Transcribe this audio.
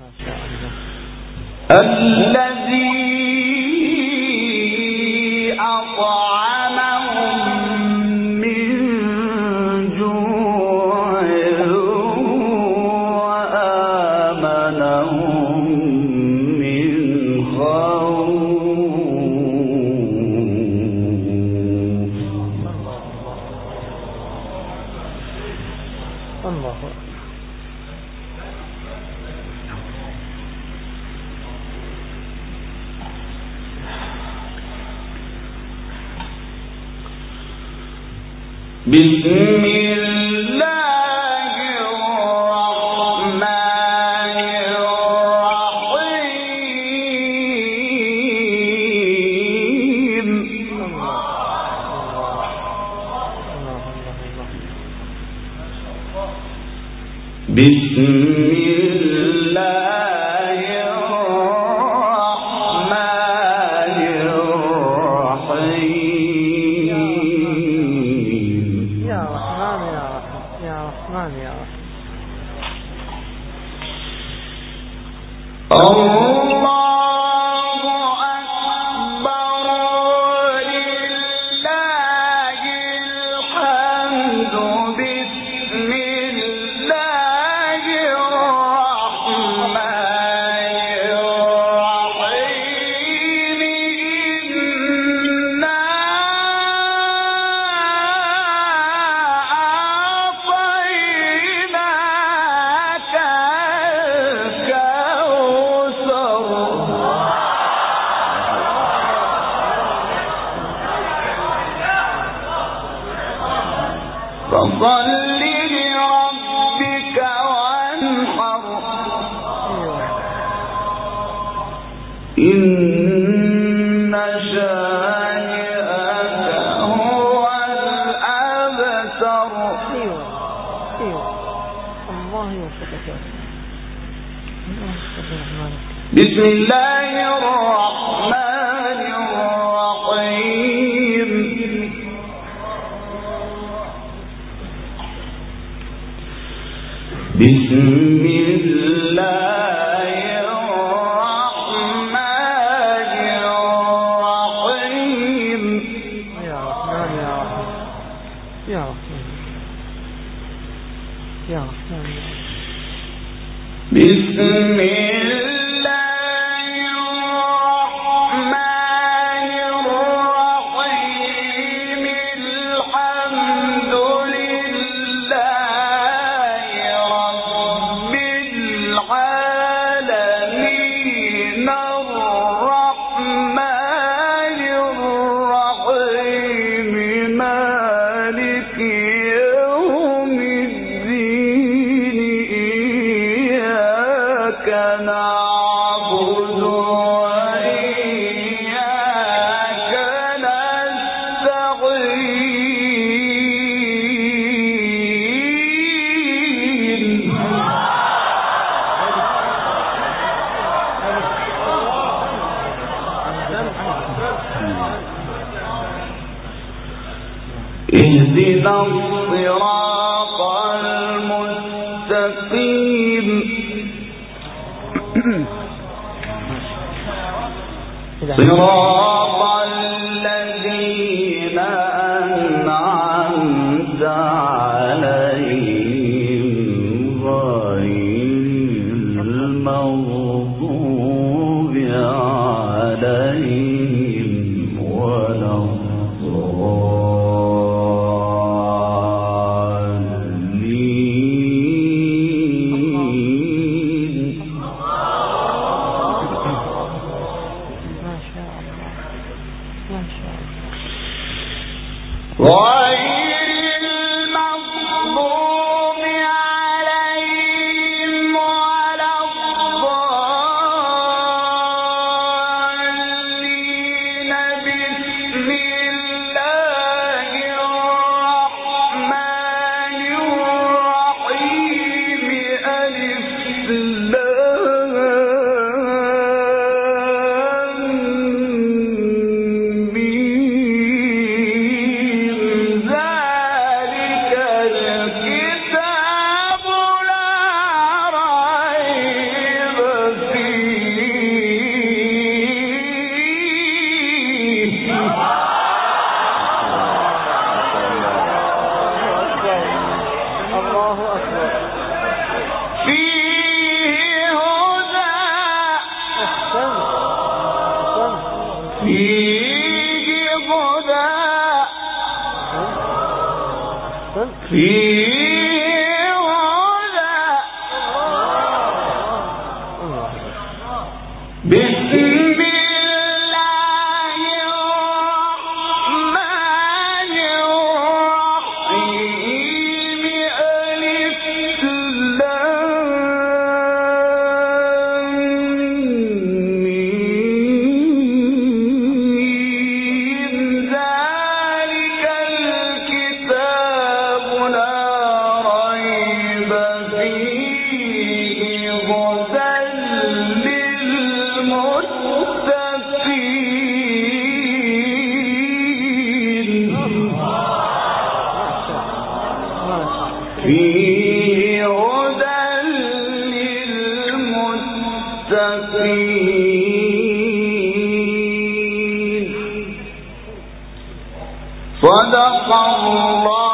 الذي أطعمهم من جوع وآمنهم من خوف. الله بسم الله الرحمن الرحيم. بسم الله الرحمن الرحيم. يا رحمن يا رحمن يا رحمن يا رحمن. فصل لربك وانحر إن شانئك هو الأبتر. بسم الله الرحمن الرحيم. بسم الله الرحمن الرحيم. يا رحمن يا رحمن يا رحمن يا رحمن. بسم الله الرحمن الرحيم. الحمد لله رب العالمين الرحمن الرحيم مالك يوم الدين إياك نعبد وإياك نستعين. اهدنا الصراط المستقيم. صراط الذين أنعمت عليهم غير المغضوب عليهم ولا غير المغضوب عليهم ولا الضالين. صدق الله